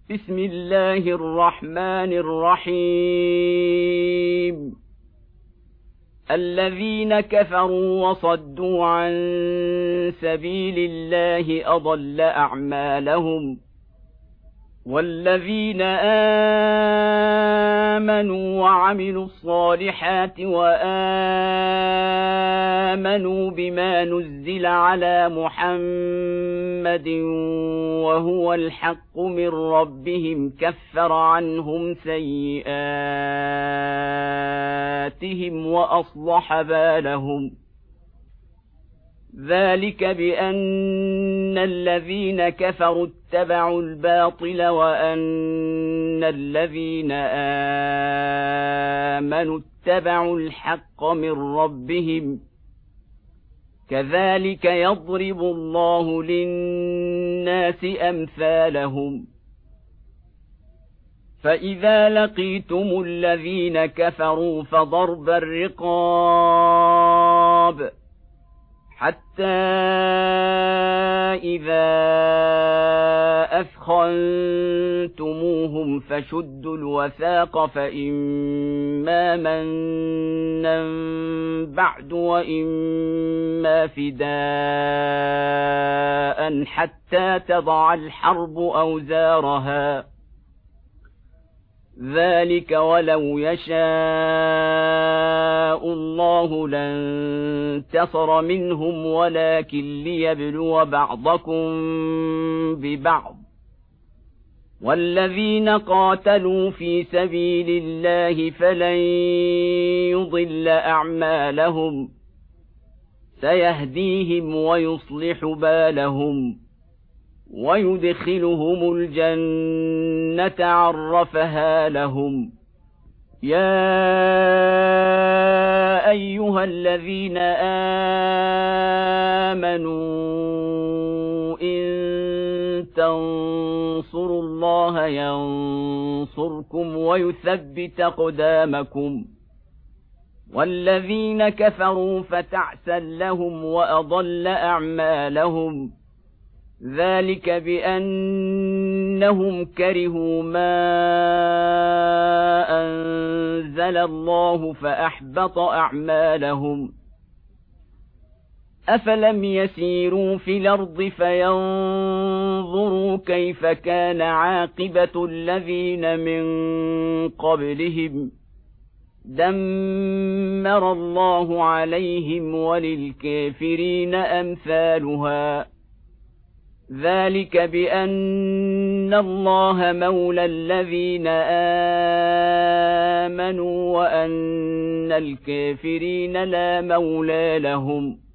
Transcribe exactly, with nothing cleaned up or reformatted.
بسم الله الرحمن الرحيم الذين كفروا وصدوا عن سبيل الله أضل أعمالهم والذين آمنوا وعملوا الصالحات وآمنوا بما نزل على محمد وهو الحق من ربهم كفر عنهم سيئاتهم وأصلح بالهم ذلك بأن الذين كفروا اتبعوا الباطل وأن الذين آمنوا اتبعوا الحق من ربهم كذلك يضرب الله للناس أمثالهم فإذا لقيتم الذين كفروا فضرب الرقاب حتى إذا أثخنتموهم فشدوا الوثاق فإما منا بعد وإما فداء حتى تضع الحرب أوزارها ذلك ولو يشاء الله لانتصر منهم ولكن ليبلو بعضكم ببعض والذين قاتلوا في سبيل الله فلن يضل أعمالهم سيهديهم ويصلح بالهم ويدخلهم الجنة عرفها لهم يا أيها الذين آمنوا إن تنصروا الله ينصركم ويثبت أقدامكم والذين كفروا فتعسا لهم وأضل أعمالهم ذلك بأنهم كرهوا ما أنزل الله فأحبط أعمالهم أفلم يسيروا في الأرض فينظروا كيف كان عاقبة الذين من قبلهم دمر الله عليهم وللكافرين أمثالها ذلك بأن الله مولى الذين آمنوا وأن الكافرين لا مولى لهم